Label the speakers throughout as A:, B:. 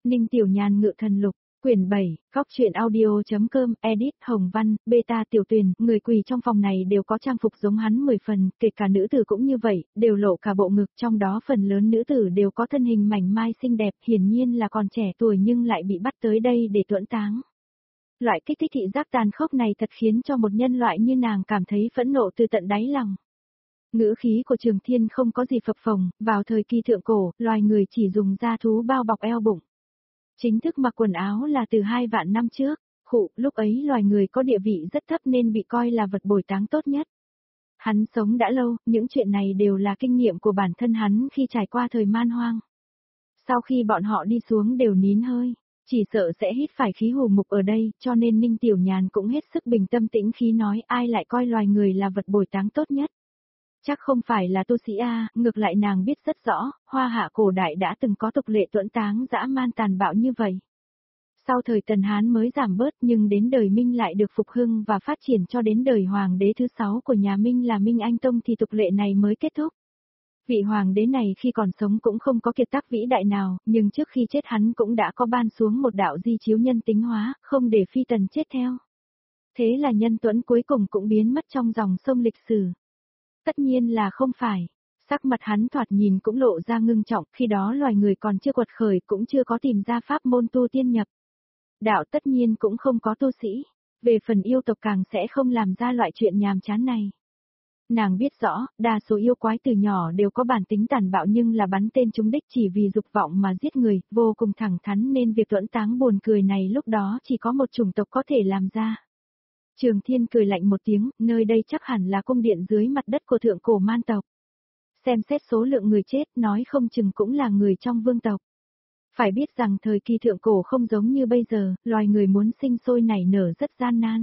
A: Ninh Tiểu Nhàn ngự thần lục, quyển 7, góc truyện audio.com, edit, Hồng Văn, beta Tiểu Tuyền, người quỳ trong phòng này đều có trang phục giống hắn 10 phần, kể cả nữ tử cũng như vậy, đều lộ cả bộ ngực, trong đó phần lớn nữ tử đều có thân hình mảnh mai xinh đẹp, hiển nhiên là còn trẻ tuổi nhưng lại bị bắt tới đây để tuẫn táng. Loại kích thích thị giác tàn khốc này thật khiến cho một nhân loại như nàng cảm thấy phẫn nộ từ tận đáy lòng. Ngữ khí của Trường Thiên không có gì phập phồng, vào thời kỳ thượng cổ, loài người chỉ dùng da thú bao bọc eo bụng. Chính thức mặc quần áo là từ 2 vạn năm trước, lúc ấy loài người có địa vị rất thấp nên bị coi là vật bồi táng tốt nhất. Hắn sống đã lâu, những chuyện này đều là kinh nghiệm của bản thân hắn khi trải qua thời man hoang. Sau khi bọn họ đi xuống đều nín hơi, chỉ sợ sẽ hít phải khí hù mục ở đây, cho nên Ninh Tiểu Nhàn cũng hết sức bình tâm tĩnh khí nói ai lại coi loài người là vật bồi táng tốt nhất. Chắc không phải là tu sĩ A, ngược lại nàng biết rất rõ, Hoa Hạ cổ đại đã từng có tục lệ tuẫn táng dã man tàn bạo như vậy. Sau thời Tần Hán mới giảm bớt nhưng đến đời Minh lại được phục hưng và phát triển cho đến đời Hoàng đế thứ 6 của nhà Minh là Minh Anh Tông thì tục lệ này mới kết thúc. Vị Hoàng đế này khi còn sống cũng không có kiệt tác vĩ đại nào, nhưng trước khi chết hắn cũng đã có ban xuống một đạo di chiếu nhân tính hóa, không để phi tần chết theo. Thế là nhân tuẫn cuối cùng cũng biến mất trong dòng sông lịch sử. Tất nhiên là không phải. Sắc mặt hắn thoạt nhìn cũng lộ ra ngưng trọng, khi đó loài người còn chưa quật khởi cũng chưa có tìm ra pháp môn tu tiên nhập. Đạo tất nhiên cũng không có tu sĩ. Về phần yêu tộc càng sẽ không làm ra loại chuyện nhàm chán này. Nàng biết rõ, đa số yêu quái từ nhỏ đều có bản tính tàn bạo nhưng là bắn tên trúng đích chỉ vì dục vọng mà giết người, vô cùng thẳng thắn nên việc tuẫn táng buồn cười này lúc đó chỉ có một chủng tộc có thể làm ra. Trường Thiên cười lạnh một tiếng, nơi đây chắc hẳn là cung điện dưới mặt đất của thượng cổ man tộc. Xem xét số lượng người chết nói không chừng cũng là người trong vương tộc. Phải biết rằng thời kỳ thượng cổ không giống như bây giờ, loài người muốn sinh sôi nảy nở rất gian nan.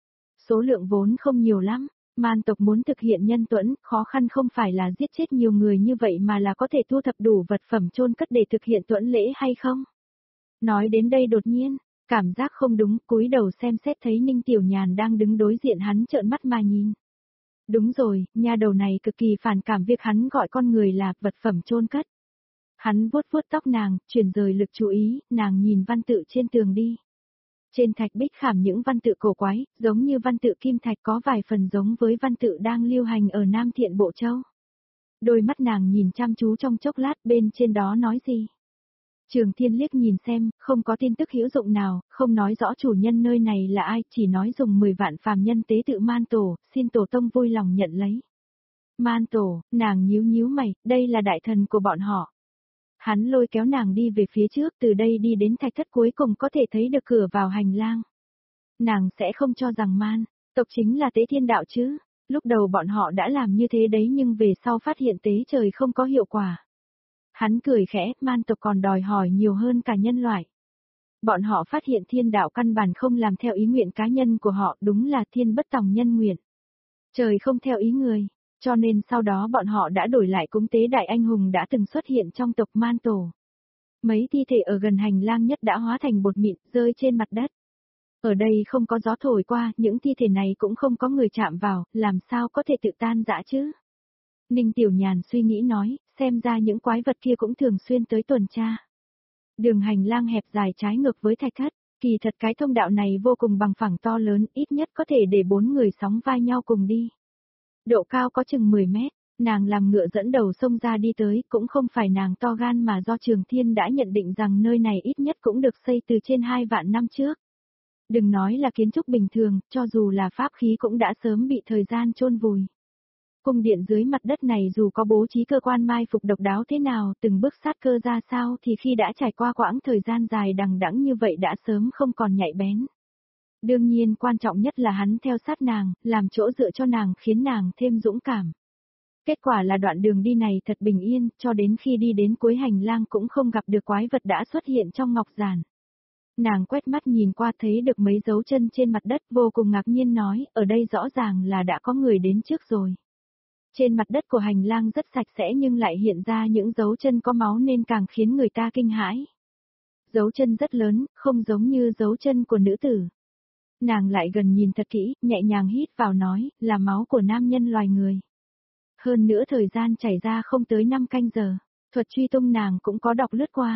A: Số lượng vốn không nhiều lắm, man tộc muốn thực hiện nhân tuẫn, khó khăn không phải là giết chết nhiều người như vậy mà là có thể thu thập đủ vật phẩm chôn cất để thực hiện tuẫn lễ hay không. Nói đến đây đột nhiên, cảm giác không đúng, cúi đầu xem xét thấy Ninh Tiểu Nhàn đang đứng đối diện hắn trợn mắt mà nhìn. Đúng rồi, nha đầu này cực kỳ phản cảm việc hắn gọi con người là vật phẩm chôn cất. Hắn vuốt vuốt tóc nàng, chuyển rời lực chú ý, nàng nhìn văn tự trên tường đi. Trên thạch bích khảm những văn tự cổ quái, giống như văn tự kim thạch có vài phần giống với văn tự đang lưu hành ở Nam Thiện Bộ Châu. Đôi mắt nàng nhìn chăm chú trong chốc lát bên trên đó nói gì. Trường Thiên liếc nhìn xem, không có tin tức hữu dụng nào, không nói rõ chủ nhân nơi này là ai, chỉ nói dùng 10 vạn phàm nhân tế tự man tổ, xin tổ tông vui lòng nhận lấy. Man tổ, nàng nhíu nhíu mày, đây là đại thần của bọn họ. Hắn lôi kéo nàng đi về phía trước, từ đây đi đến thạch thất cuối cùng có thể thấy được cửa vào hành lang. Nàng sẽ không cho rằng man tộc chính là tế thiên đạo chứ, lúc đầu bọn họ đã làm như thế đấy nhưng về sau phát hiện tế trời không có hiệu quả. Hắn cười khẽ, man tộc còn đòi hỏi nhiều hơn cả nhân loại. Bọn họ phát hiện thiên đạo căn bản không làm theo ý nguyện cá nhân của họ, đúng là thiên bất tòng nhân nguyện. Trời không theo ý người, cho nên sau đó bọn họ đã đổi lại cúng tế đại anh hùng đã từng xuất hiện trong tộc man tổ. Mấy thi thể ở gần hành lang nhất đã hóa thành bột mịn, rơi trên mặt đất. Ở đây không có gió thổi qua, những thi thể này cũng không có người chạm vào, làm sao có thể tự tan rã chứ? Ninh Tiểu Nhàn suy nghĩ nói, xem ra những quái vật kia cũng thường xuyên tới tuần tra. Đường hành lang hẹp dài trái ngược với thạch thất, kỳ thật cái thông đạo này vô cùng bằng phẳng to lớn, ít nhất có thể để 4 người sóng vai nhau cùng đi. Độ cao có chừng 10 mét, nàng làm ngựa dẫn đầu xông ra đi tới, cũng không phải nàng to gan mà do Trường Thiên đã nhận định rằng nơi này ít nhất cũng được xây từ trên 2 vạn năm trước. Đừng nói là kiến trúc bình thường, cho dù là pháp khí cũng đã sớm bị thời gian chôn vùi. Cung điện dưới mặt đất này dù có bố trí cơ quan mai phục độc đáo thế nào, từng bước sát cơ ra sao thì khi đã trải qua quãng thời gian dài đằng đẵng như vậy đã sớm không còn nhạy bén. Đương nhiên quan trọng nhất là hắn theo sát nàng, làm chỗ dựa cho nàng khiến nàng thêm dũng cảm. Kết quả là đoạn đường đi này thật bình yên, cho đến khi đi đến cuối hành lang cũng không gặp được quái vật đã xuất hiện trong ngọc giản. Nàng quét mắt nhìn qua thấy được mấy dấu chân trên mặt đất vô cùng ngạc nhiên nói, ở đây rõ ràng là đã có người đến trước rồi. Trên mặt đất của hành lang rất sạch sẽ nhưng lại hiện ra những dấu chân có máu nên càng khiến người ta kinh hãi. Dấu chân rất lớn, không giống như dấu chân của nữ tử. Nàng lại gần nhìn thật kỹ, nhẹ nhàng hít vào nói, là máu của nam nhân loài người. Hơn nữa thời gian chảy ra không tới 5 canh giờ, thuật truy tung nàng cũng có đọc lướt qua.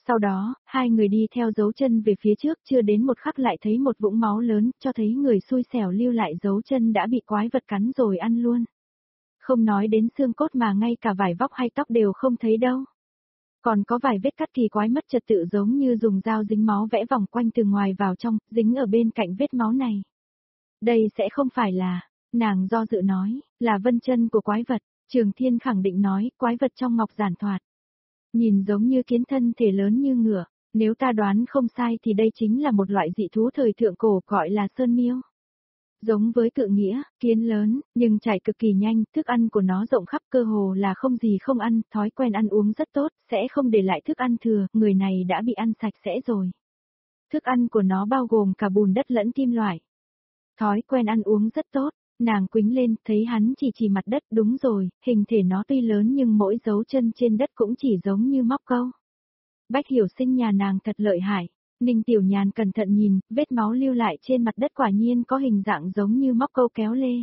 A: Sau đó, hai người đi theo dấu chân về phía trước, chưa đến một khắc lại thấy một vũng máu lớn, cho thấy người xui xẻo lưu lại dấu chân đã bị quái vật cắn rồi ăn luôn. Không nói đến xương cốt mà ngay cả vải vóc hay tóc đều không thấy đâu. Còn có vài vết cắt kỳ quái mất trật tự giống như dùng dao dính máu vẽ vòng quanh từ ngoài vào trong, dính ở bên cạnh vết máu này. Đây sẽ không phải là, nàng do dự nói, là vân chân của quái vật. Trường Thiên khẳng định nói, quái vật trong ngọc giản thoạt. Nhìn giống như kiến thân thể lớn như ngựa, nếu ta đoán không sai thì đây chính là một loại dị thú thời thượng cổ gọi là sơn miêu. Giống với cự nghĩa, kiến lớn, nhưng chạy cực kỳ nhanh, thức ăn của nó rộng khắp cơ hồ là không gì không ăn, thói quen ăn uống rất tốt, sẽ không để lại thức ăn thừa, người này đã bị ăn sạch sẽ rồi. Thức ăn của nó bao gồm cả bùn đất lẫn kim loại. Thói quen ăn uống rất tốt, nàng quĩnh lên, thấy hắn chỉ mặt đất, đúng rồi, hình thể nó tuy lớn nhưng mỗi dấu chân trên đất cũng chỉ giống như móc câu. Bách Hiểu Sinh nhà nàng thật lợi hại. Ninh Tiểu Nhàn cẩn thận nhìn, vết máu lưu lại trên mặt đất quả nhiên có hình dạng giống như móc câu kéo lê.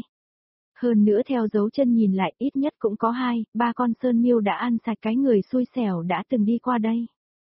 A: Hơn nữa theo dấu chân nhìn lại ít nhất cũng có 2-3 con sơn miêu đã ăn sạch cái người xui xẻo đã từng đi qua đây.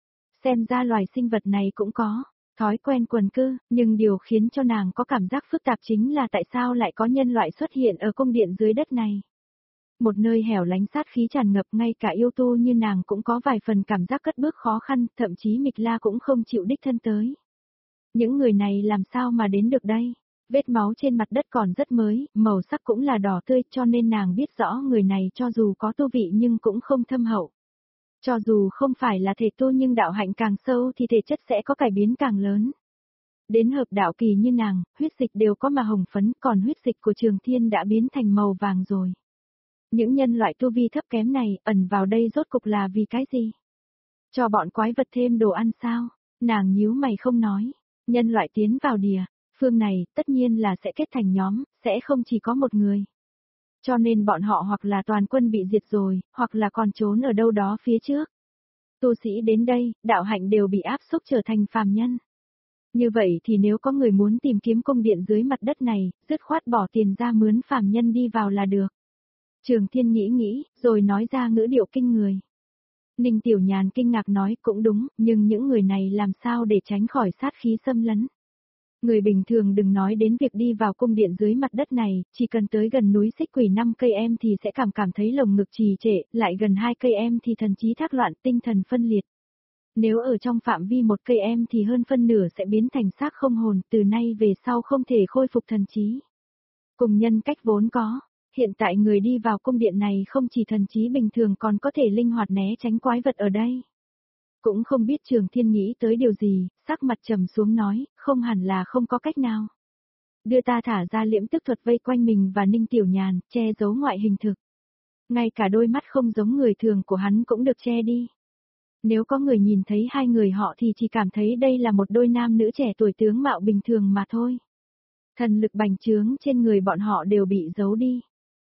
A: Xem ra loài sinh vật này cũng có thói quen quần cư, nhưng điều khiến cho nàng có cảm giác phức tạp chính là tại sao lại có nhân loại xuất hiện ở cung điện dưới đất này. Một nơi hẻo lánh sát khí tràn ngập, ngay cả yêu tu như nàng cũng có vài phần cảm giác cất bước khó khăn, thậm chí Mịch La cũng không chịu đích thân tới. Những người này làm sao mà đến được đây? Vết máu trên mặt đất còn rất mới, màu sắc cũng là đỏ tươi, cho nên nàng biết rõ người này cho dù có tu vị nhưng cũng không thâm hậu. Cho dù không phải là thể tu nhưng đạo hạnh càng sâu thì thể chất sẽ có cải biến càng lớn. Đến hợp đạo kỳ như nàng, huyết dịch đều có màu hồng phấn, còn huyết dịch của Trường Thiên đã biến thành màu vàng rồi. Những nhân loại tu vi thấp kém này ẩn vào đây rốt cục là vì cái gì? Cho bọn quái vật thêm đồ ăn sao? Nàng nhíu mày không nói. Nhân loại tiến vào địa phương này tất nhiên là sẽ kết thành nhóm, sẽ không chỉ có một người. Cho nên bọn họ hoặc là toàn quân bị diệt rồi, hoặc là còn trốn ở đâu đó phía trước. Tu sĩ đến đây, đạo hạnh đều bị áp xúc trở thành phàm nhân. Như vậy thì nếu có người muốn tìm kiếm cung điện dưới mặt đất này, dứt khoát bỏ tiền ra mướn phàm nhân đi vào là được. Trường Thiên nghĩ, rồi nói ra ngữ điệu kinh người. Ninh Tiểu Nhàn kinh ngạc nói cũng đúng, nhưng những người này làm sao để tránh khỏi sát khí xâm lấn. Người bình thường đừng nói đến việc đi vào cung điện dưới mặt đất này, chỉ cần tới gần núi Xích Quỷ 5 cây em thì sẽ cảm thấy lồng ngực trì trệ, lại gần 2 cây em thì thần trí thác loạn, tinh thần phân liệt. Nếu ở trong phạm vi 1 cây em thì hơn phân nửa sẽ biến thành xác không hồn, từ nay về sau không thể khôi phục thần trí. Cùng nhân cách vốn có. Hiện tại người đi vào cung điện này không chỉ thần trí bình thường còn có thể linh hoạt né tránh quái vật ở đây. Cũng không biết Trường Thiên nghĩ tới điều gì, sắc mặt trầm xuống nói, không hẳn là không có cách nào. Đưa ta thả ra liễm tức thuật vây quanh mình và Ninh Tiểu Nhàn, che giấu ngoại hình thực. Ngay cả đôi mắt không giống người thường của hắn cũng được che đi. Nếu có người nhìn thấy hai người họ thì chỉ cảm thấy đây là một đôi nam nữ trẻ tuổi tướng mạo bình thường mà thôi. Thần lực bành trướng trên người bọn họ đều bị giấu đi.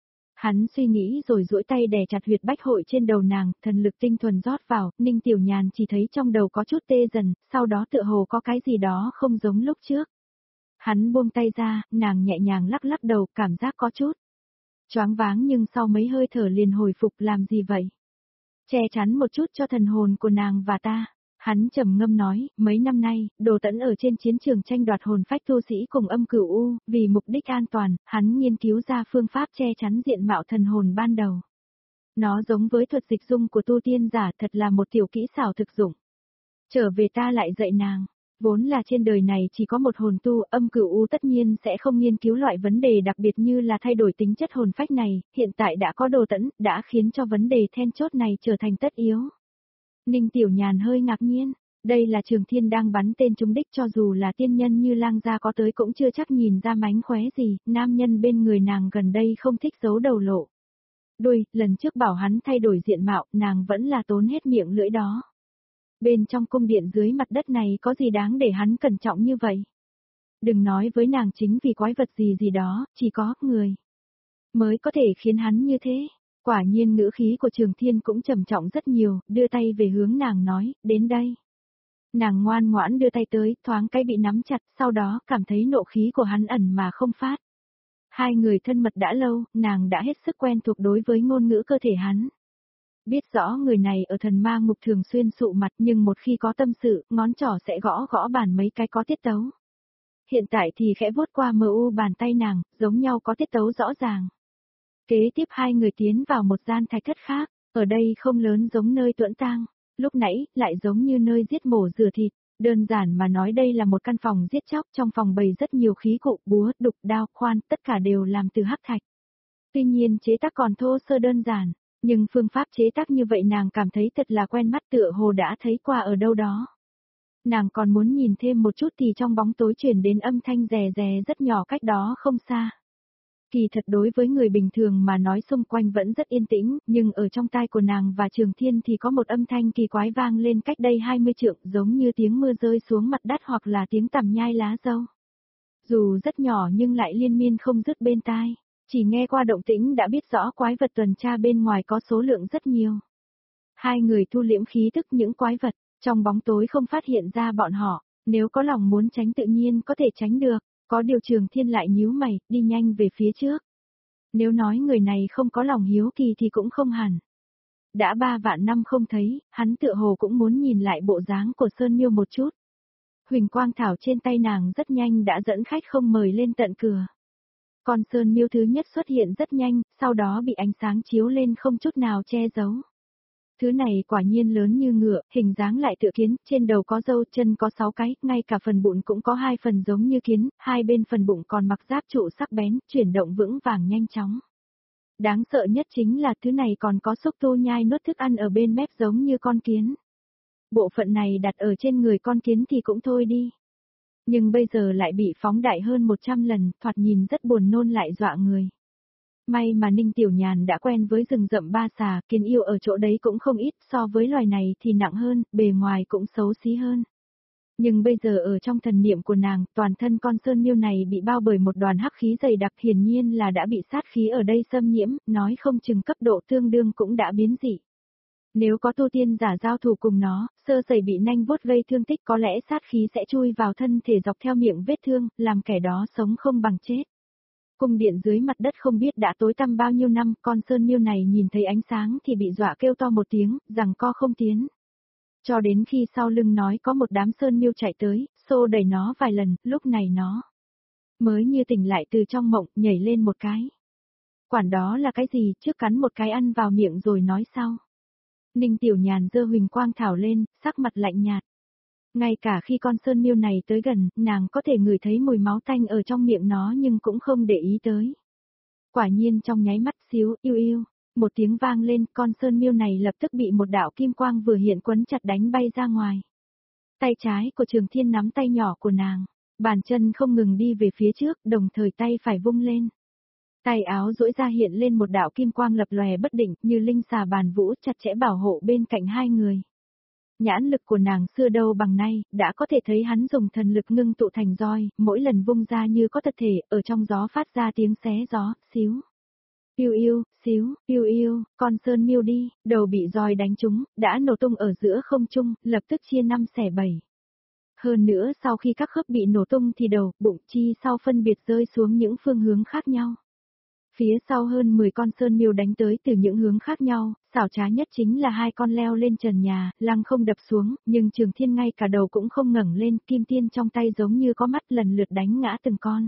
A: Hắn suy nghĩ rồi duỗi tay đè chặt huyệt bách hội trên đầu nàng, thần lực tinh thuần rót vào, Ninh Tiểu Nhàn chỉ thấy trong đầu có chút tê dần, sau đó tựa hồ có cái gì đó không giống lúc trước. Hắn buông tay ra, nàng nhẹ nhàng lắc lắc đầu, cảm giác có chút choáng váng nhưng sau mấy hơi thở liền hồi phục. Làm gì vậy? Che chắn một chút cho thần hồn của nàng và ta. Hắn trầm ngâm nói, mấy năm nay, Đồ Tẫn ở trên chiến trường tranh đoạt hồn phách tu sĩ cùng Âm Cửu U, vì mục đích an toàn, hắn nghiên cứu ra phương pháp che chắn diện mạo thần hồn ban đầu. Nó giống với thuật dịch dung của tu tiên giả, thật là một tiểu kỹ xảo thực dụng. Trở về ta lại dạy nàng, vốn là trên đời này chỉ có một hồn tu, Âm Cửu U tất nhiên sẽ không nghiên cứu loại vấn đề đặc biệt như là thay đổi tính chất hồn phách này, hiện tại đã có Đồ Tẫn, đã khiến cho vấn đề then chốt này trở thành tất yếu. Ninh Tiểu Nhàn hơi ngạc nhiên, đây là Trường Thiên đang bắn tên trúng đích, cho dù là tiên nhân như Lang gia có tới cũng chưa chắc nhìn ra mánh khóe gì, nam nhân bên người nàng gần đây không thích giấu đầu lộ. Đôi, lần trước bảo hắn thay đổi diện mạo, nàng vẫn là tốn hết miệng lưỡi đó. Bên trong cung điện dưới mặt đất này có gì đáng để hắn cẩn trọng như vậy? Đừng nói với nàng chính vì quái vật gì đó, chỉ có người mới có thể khiến hắn như thế. Quả nhiên ngữ khí của Trường Thiên cũng trầm trọng rất nhiều, đưa tay về hướng nàng nói, đến đây. Nàng ngoan ngoãn đưa tay tới, thoáng cái bị nắm chặt, sau đó cảm thấy nộ khí của hắn ẩn mà không phát. Hai người thân mật đã lâu, nàng đã hết sức quen thuộc đối với ngôn ngữ cơ thể hắn. Biết rõ người này ở thần ma ngục thường xuyên sụ mặt nhưng một khi có tâm sự, ngón trỏ sẽ gõ gõ bàn mấy cái có tiết tấu. Hiện tại thì khẽ vuốt qua mu bàn tay nàng, giống nhau có tiết tấu rõ ràng. Kế tiếp hai người tiến vào một gian thạch thất khác, ở đây không lớn giống nơi tuẫn tang, lúc nãy lại giống như nơi giết mổ rửa thịt. Đơn giản mà nói đây là một căn phòng giết chóc, trong phòng bày rất nhiều khí cụ, búa, đục, đao, khoan, tất cả đều làm từ hắc thạch. Tuy nhiên chế tác còn thô sơ đơn giản, nhưng phương pháp chế tác như vậy nàng cảm thấy thật là quen mắt, tựa hồ đã thấy qua ở đâu đó. Nàng còn muốn nhìn thêm một chút thì trong bóng tối truyền đến âm thanh rè rè rất nhỏ cách đó không xa. Kỳ thật đối với người bình thường mà nói xung quanh vẫn rất yên tĩnh, nhưng ở trong tai của nàng và Trường Thiên thì có một âm thanh kỳ quái vang lên cách đây 20 trượng, giống như tiếng mưa rơi xuống mặt đất hoặc là tiếng tằm nhai lá dâu. Dù rất nhỏ nhưng lại liên miên không dứt bên tai, chỉ nghe qua động tĩnh đã biết rõ quái vật tuần tra bên ngoài có số lượng rất nhiều. Hai người thu liễm khí tức những quái vật, trong bóng tối không phát hiện ra bọn họ, nếu có lòng muốn tránh tự nhiên có thể tránh được. Có điều Trường Thiên lại nhíu mày, đi nhanh về phía trước. Nếu nói người này không có lòng hiếu kỳ thì cũng không hẳn. Đã 3 vạn năm không thấy, hắn tựa hồ cũng muốn nhìn lại bộ dáng của Sơn Miêu một chút. Huỳnh quang thảo trên tay nàng rất nhanh đã dẫn khách không mời lên tận cửa. Con Sơn Miêu thứ nhất xuất hiện rất nhanh, sau đó bị ánh sáng chiếu lên không chút nào che giấu. Thứ này quả nhiên lớn như ngựa, hình dáng lại tựa kiến, trên đầu có râu, chân có 6 cái, ngay cả phần bụng cũng có 2 phần giống như kiến, hai bên phần bụng còn mặc giáp trụ sắc bén, chuyển động vững vàng nhanh chóng. Đáng sợ nhất chính là thứ này còn có xúc tu nhai nuốt thức ăn ở bên mép giống như con kiến. Bộ phận này đặt ở trên người con kiến thì cũng thôi đi. Nhưng bây giờ lại bị phóng đại hơn 100 lần, thoạt nhìn rất buồn nôn lại dọa người. May mà Ninh Tiểu Nhàn đã quen với rừng rậm ba xà, kiến yêu ở chỗ đấy cũng không ít, so với loài này thì nặng hơn, bề ngoài cũng xấu xí hơn. Nhưng bây giờ ở trong thần niệm của nàng, toàn thân con Sơn Miêu này bị bao bởi một đoàn hắc khí dày đặc, hiển nhiên là đã bị sát khí ở đây xâm nhiễm, nói không chừng cấp độ tương đương cũng đã biến dị. Nếu có tu tiên giả giao thủ cùng nó, sơ sẩy bị nanh vuốt gây thương tích có lẽ sát khí sẽ chui vào thân thể dọc theo miệng vết thương, làm kẻ đó sống không bằng chết. Cung điện dưới mặt đất không biết đã tối tăm bao nhiêu năm, con Sơn Miêu này nhìn thấy ánh sáng thì bị dọa kêu to một tiếng, rằng co không tiến. Cho đến khi sau lưng nói có một đám Sơn Miêu chạy tới, xô đẩy nó vài lần, lúc này nó mới như tỉnh lại từ trong mộng, nhảy lên một cái. Quản đó là cái gì, trước cắn một cái ăn vào miệng rồi nói sau. Ninh Tiểu Nhàn giơ huỳnh quang thảo lên, sắc mặt lạnh nhạt. Ngay cả khi con Sơn Miêu này tới gần, nàng có thể ngửi thấy mùi máu tanh ở trong miệng nó nhưng cũng không để ý tới. Quả nhiên trong nháy mắt xíu, yêu yêu, một tiếng vang lên, con Sơn Miêu này lập tức bị một đạo kim quang vừa hiện quấn chặt đánh bay ra ngoài. Tay trái của Trường Thiên nắm tay nhỏ của nàng, bàn chân không ngừng đi về phía trước, đồng thời tay phải vung lên. Tay áo duỗi ra hiện lên một đạo kim quang lập lòe bất định, như linh xà bàn vũ chặt chẽ bảo hộ bên cạnh hai người. Nhãn lực của nàng xưa đâu bằng nay, đã có thể thấy hắn dùng thần lực ngưng tụ thành roi, mỗi lần vung ra như có thật thể, ở trong gió phát ra tiếng xé gió, xíu. Yêu yêu, xíu, yêu yêu, con Sơn Miêu đi, đầu bị roi đánh trúng, đã nổ tung ở giữa không trung, lập tức chia 5 xẻ 7. Hơn nữa sau khi các khớp bị nổ tung thì đầu, bụng chi sau phân biệt rơi xuống những phương hướng khác nhau. Phía sau hơn 10 con Sơn Miêu đánh tới từ những hướng khác nhau, xảo trá nhất chính là hai con leo lên trần nhà, lăng không đập xuống, nhưng Trường Thiên ngay cả đầu cũng không ngẩng lên, kim tiên trong tay giống như có mắt lần lượt đánh ngã từng con.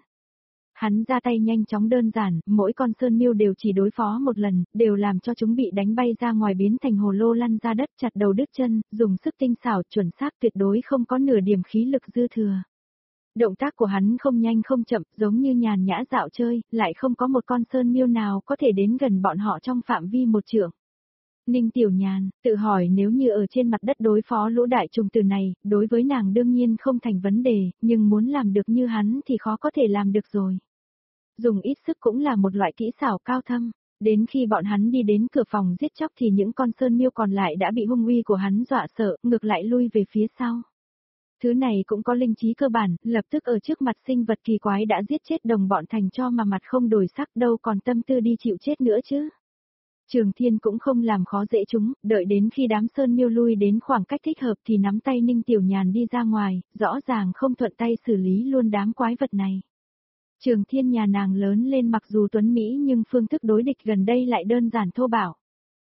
A: Hắn ra tay nhanh chóng đơn giản, mỗi con Sơn Miêu đều chỉ đối phó một lần, đều làm cho chúng bị đánh bay ra ngoài biến thành hồ lô lăn ra đất, chặt đầu đứt chân, dùng sức tinh xảo chuẩn xác tuyệt đối không có nửa điểm khí lực dư thừa. Động tác của hắn không nhanh không chậm, giống như nhàn nhã dạo chơi, lại không có một con Sơn Miêu nào có thể đến gần bọn họ trong phạm vi một trượng. Ninh Tiểu Nhàn, tự hỏi nếu như ở trên mặt đất đối phó lũ đại trùng tử này, đối với nàng đương nhiên không thành vấn đề, nhưng muốn làm được như hắn thì khó có thể làm được rồi. Dùng ít sức cũng là một loại kỹ xảo cao thâm, đến khi bọn hắn đi đến cửa phòng giết chóc thì những con Sơn Miêu còn lại đã bị hung uy của hắn dọa sợ, ngược lại lui về phía sau. Thứ này cũng có linh trí cơ bản, lập tức ở trước mặt sinh vật kỳ quái đã giết chết đồng bọn thành cho mà mặt không đổi sắc đâu còn tâm tư đi chịu chết nữa chứ. Trường Thiên cũng không làm khó dễ chúng, đợi đến khi đám Sơn Miêu lui đến khoảng cách thích hợp thì nắm tay Ninh Tiểu Nhàn đi ra ngoài, rõ ràng không thuận tay xử lý luôn đám quái vật này. Trường Thiên nhà nàng lớn lên mặc dù tuấn Mỹ nhưng phương thức đối địch gần đây lại đơn giản thô bạo.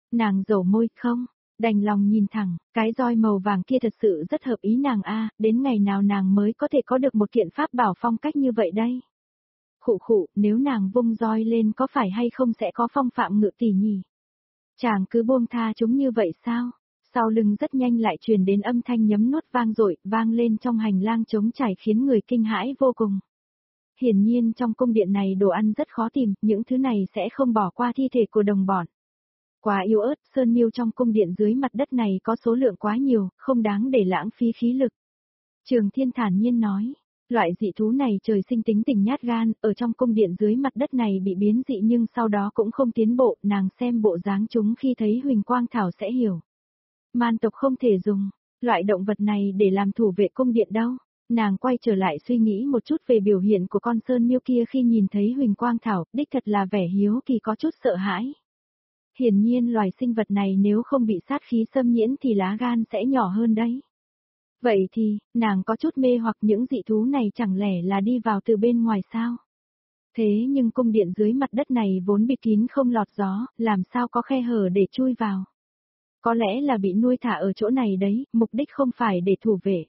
A: Nàng dầu môi, không, đành lòng nhìn thẳng, cái roi màu vàng kia thật sự rất hợp ý nàng a, đến ngày nào nàng mới có thể có được một kiện pháp bảo phong cách như vậy đây. Khụ khụ, nếu nàng vung roi lên có phải hay không sẽ có phong phạm ngự tỷ nhỉ? Chàng cứ buông tha chúng như vậy sao? Sau lưng rất nhanh lại truyền đến âm thanh nhấm nuốt vang dội, vang lên trong hành lang trống trải khiến người kinh hãi vô cùng. Hiển nhiên trong cung điện này đồ ăn rất khó tìm, những thứ này sẽ không bỏ qua thi thể của đồng bọn. Quá yếu ớt, sơn miêu trong cung điện dưới mặt đất này có số lượng quá nhiều, không đáng để lãng phí khí lực. Trường Thiên thản nhiên nói, loại dị thú này trời sinh tính tình nhát gan, ở trong cung điện dưới mặt đất này bị biến dị nhưng sau đó cũng không tiến bộ, nàng xem bộ dáng chúng khi thấy huỳnh quang thảo sẽ hiểu. Man tộc không thể dùng loại động vật này để làm thủ vệ cung điện đâu. Nàng quay trở lại suy nghĩ một chút về biểu hiện của con sơn miêu kia khi nhìn thấy huỳnh quang thảo, đích thật là vẻ hiếu kỳ có chút sợ hãi. Hiển nhiên loài sinh vật này nếu không bị sát khí xâm nhiễm thì lá gan sẽ nhỏ hơn đấy. Vậy thì, nàng có chút mê hoặc những dị thú này chẳng lẽ là đi vào từ bên ngoài sao? Thế nhưng cung điện dưới mặt đất này vốn bịt kín không lọt gió, làm sao có khe hở để chui vào? Có lẽ là bị nuôi thả ở chỗ này đấy, mục đích không phải để thủ vệ.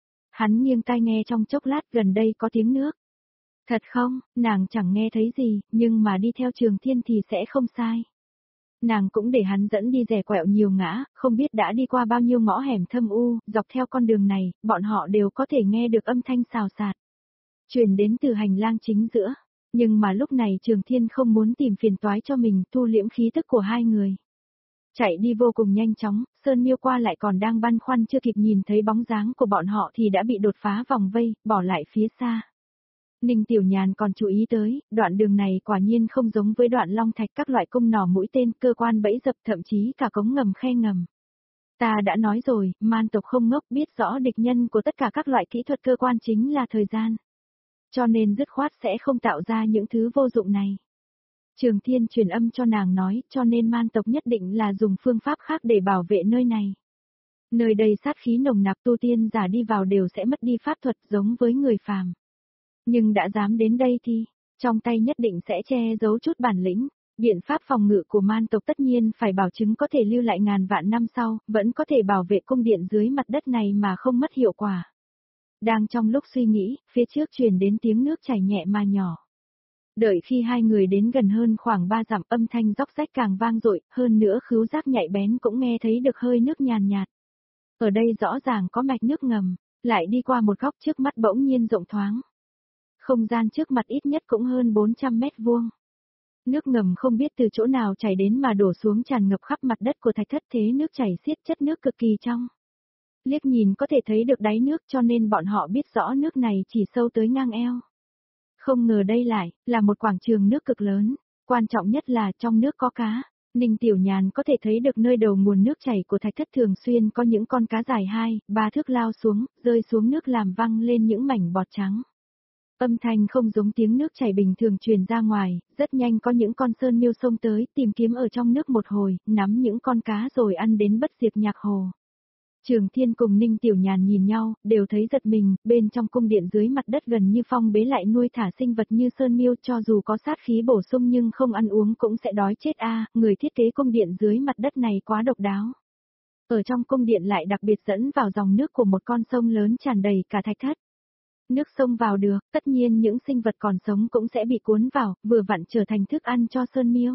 A: Hắn nghiêng tai nghe trong chốc lát gần đây có tiếng nước. Thật không, nàng chẳng nghe thấy gì, nhưng mà đi theo Trường Thiên thì sẽ không sai. Nàng cũng để hắn dẫn đi rẻ quẹo nhiều ngã, không biết đã đi qua bao nhiêu ngõ hẻm thâm u, dọc theo con đường này, bọn họ đều có thể nghe được âm thanh xào xạc. Truyền đến từ hành lang chính giữa. Nhưng mà lúc này Trường Thiên không muốn tìm phiền toái cho mình, thu liễm khí tức của hai người. Chạy đi vô cùng nhanh chóng, Sơn Miêu qua lại còn đang băn khoăn chưa kịp nhìn thấy bóng dáng của bọn họ thì đã bị đột phá vòng vây, bỏ lại phía xa. Ninh Tiểu Nhàn còn chú ý tới, đoạn đường này quả nhiên không giống với đoạn long thạch các loại cung nỏ mũi tên, cơ quan bẫy dập thậm chí cả cống ngầm khe ngầm. Ta đã nói rồi, man tộc không ngốc biết rõ địch nhân của tất cả các loại kỹ thuật cơ quan chính là thời gian. Cho nên dứt khoát sẽ không tạo ra những thứ vô dụng này. Trường Thiên truyền âm cho nàng nói, cho nên man tộc nhất định là dùng phương pháp khác để bảo vệ nơi này. Nơi đây sát khí nồng nặc, tu tiên giả đi vào đều sẽ mất đi pháp thuật giống với người phàm. Nhưng đã dám đến đây thì, trong tay nhất định sẽ che giấu chút bản lĩnh. Biện pháp phòng ngự của man tộc tất nhiên phải bảo chứng có thể lưu lại ngàn vạn năm sau, vẫn có thể bảo vệ cung điện dưới mặt đất này mà không mất hiệu quả. Đang trong lúc suy nghĩ, phía trước truyền đến tiếng nước chảy nhẹ mà nhỏ. Đợi khi hai người đến gần hơn khoảng 3 dặm, âm thanh róc rách càng vang dội, hơn nữa khứu giác nhạy bén cũng nghe thấy được hơi nước nhàn nhạt. Ở đây rõ ràng có mạch nước ngầm, lại đi qua một góc trước mắt bỗng nhiên rộng thoáng. Không gian trước mặt ít nhất cũng hơn 400 mét vuông. Nước ngầm không biết từ chỗ nào chảy đến mà đổ xuống tràn ngập khắp mặt đất của thạch thất, thế nước chảy xiết, chất nước cực kỳ trong. Liếc nhìn có thể thấy được đáy nước cho nên bọn họ biết rõ nước này chỉ sâu tới ngang eo. Không ngờ đây lại là một quảng trường nước cực lớn, quan trọng nhất là trong nước có cá. Ninh Tiểu Nhàn có thể thấy được nơi đầu nguồn nước chảy của thạch thất thường xuyên có những con cá dài 2-3 thước lao xuống, rơi xuống nước làm văng lên những mảnh bọt trắng. Âm thanh không giống tiếng nước chảy bình thường truyền ra ngoài, rất nhanh có những con sơn miêu xông tới tìm kiếm ở trong nước một hồi, nắm những con cá rồi ăn đến bất diệt nhạc hồ. Trường Thiên cùng Ninh Tiểu Nhàn nhìn nhau, đều thấy giật mình, bên trong cung điện dưới mặt đất gần như phong bế lại nuôi thả sinh vật như sơn miêu, cho dù có sát khí bổ sung nhưng không ăn uống cũng sẽ đói chết a. Người thiết kế cung điện dưới mặt đất này quá độc đáo. Ở trong cung điện lại đặc biệt dẫn vào dòng nước của một con sông lớn tràn đầy cả thạch thất. Nước sông vào được, tất nhiên những sinh vật còn sống cũng sẽ bị cuốn vào, vừa vặn trở thành thức ăn cho sơn miêu.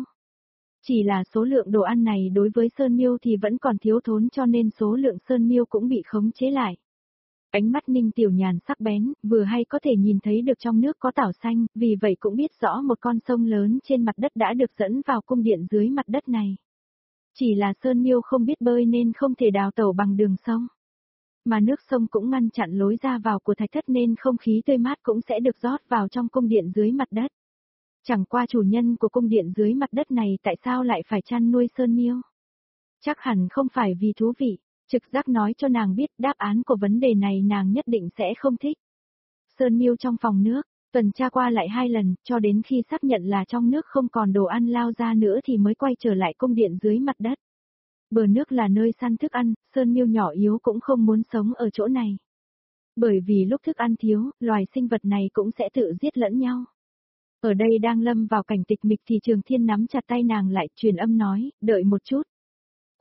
A: Chỉ là số lượng đồ ăn này đối với sơn miêu thì vẫn còn thiếu thốn cho nên số lượng sơn miêu cũng bị khống chế lại. Ánh mắt Ninh Tiểu Nhàn sắc bén, vừa hay có thể nhìn thấy được trong nước có tảo xanh, vì vậy cũng biết rõ một con sông lớn trên mặt đất đã được dẫn vào cung điện dưới mặt đất này. Chỉ là sơn miêu không biết bơi nên không thể đào tẩu bằng đường sông. Mà nước sông cũng ngăn chặn lối ra vào của thạch thất nên không khí tươi mát cũng sẽ được rót vào trong cung điện dưới mặt đất. Chẳng qua chủ nhân của cung điện dưới mặt đất này tại sao lại phải chăn nuôi sơn miêu? Chắc hẳn không phải vì thú vị, trực giác nói cho nàng biết đáp án của vấn đề này nàng nhất định sẽ không thích. Sơn miêu trong phòng nước, tuần tra qua lại 2 lần, cho đến khi xác nhận là trong nước không còn đồ ăn lao ra nữa thì mới quay trở lại cung điện dưới mặt đất. Bờ nước là nơi săn thức ăn, sơn miêu nhỏ yếu cũng không muốn sống ở chỗ này. Bởi vì lúc thức ăn thiếu, loài sinh vật này cũng sẽ tự giết lẫn nhau. Ở đây đang lâm vào cảnh tịch mịch thì Trường Thiên nắm chặt tay nàng lại, truyền âm nói, đợi một chút.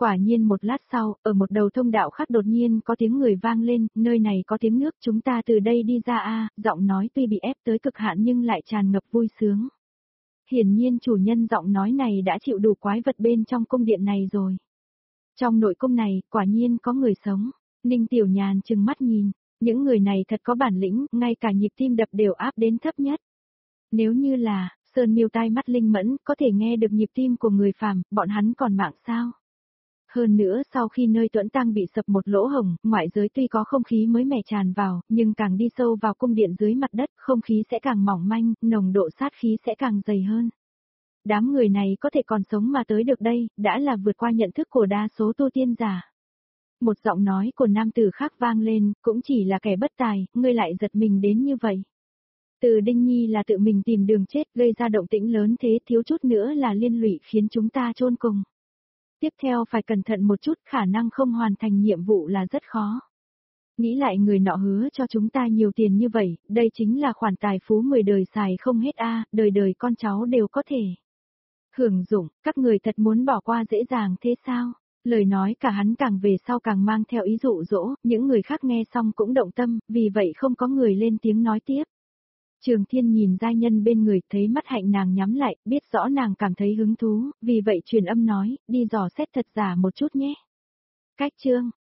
A: Quả nhiên một lát sau, ở một đầu thông đạo khác đột nhiên có tiếng người vang lên, nơi này có tiếng nước, chúng ta từ đây đi ra a, giọng nói tuy bị ép tới cực hạn nhưng lại tràn ngập vui sướng. Hiển nhiên chủ nhân giọng nói này đã chịu đủ quái vật bên trong cung điện này rồi. Trong nội cung này, quả nhiên có người sống. Ninh Tiểu Nhàn trừng mắt nhìn, những người này thật có bản lĩnh, ngay cả nhịp tim đập đều áp đến thấp nhất. Nếu như là, Sơn Miêu tai mắt linh mẫn, có thể nghe được nhịp tim của người phàm, bọn hắn còn mạng sao? Hơn nữa sau khi nơi tuẫn tang bị sập một lỗ hổng, ngoại giới tuy có không khí mới mẻ tràn vào, nhưng càng đi sâu vào cung điện dưới mặt đất, không khí sẽ càng mỏng manh, nồng độ sát khí sẽ càng dày hơn. Đám người này có thể còn sống mà tới được đây, đã là vượt qua nhận thức của đa số tu tiên giả. Một giọng nói của nam tử khác vang lên, cũng chỉ là kẻ bất tài, ngươi lại giật mình đến như vậy. Từ Đinh Nhi là tự mình tìm đường chết, gây ra động tĩnh lớn thế, thiếu chút nữa là liên lụy khiến chúng ta chôn cùng. Tiếp theo phải cẩn thận một chút, khả năng không hoàn thành nhiệm vụ là rất khó. Nghĩ lại người nọ hứa cho chúng ta nhiều tiền như vậy, đây chính là khoản tài phú 10 đời xài không hết a, đời đời con cháu đều có thể hưởng dụng, các người thật muốn bỏ qua dễ dàng thế sao? Lời nói cả hắn càng về sau càng mang theo ý dụ dỗ, những người khác nghe xong cũng động tâm, vì vậy không có người lên tiếng nói tiếp. Trường Thiên nhìn giai nhân bên người, thấy mắt hạnh nàng nhắm lại, biết rõ nàng cảm thấy hứng thú, vì vậy truyền âm nói, đi dò xét thật giả một chút nhé. Cách chương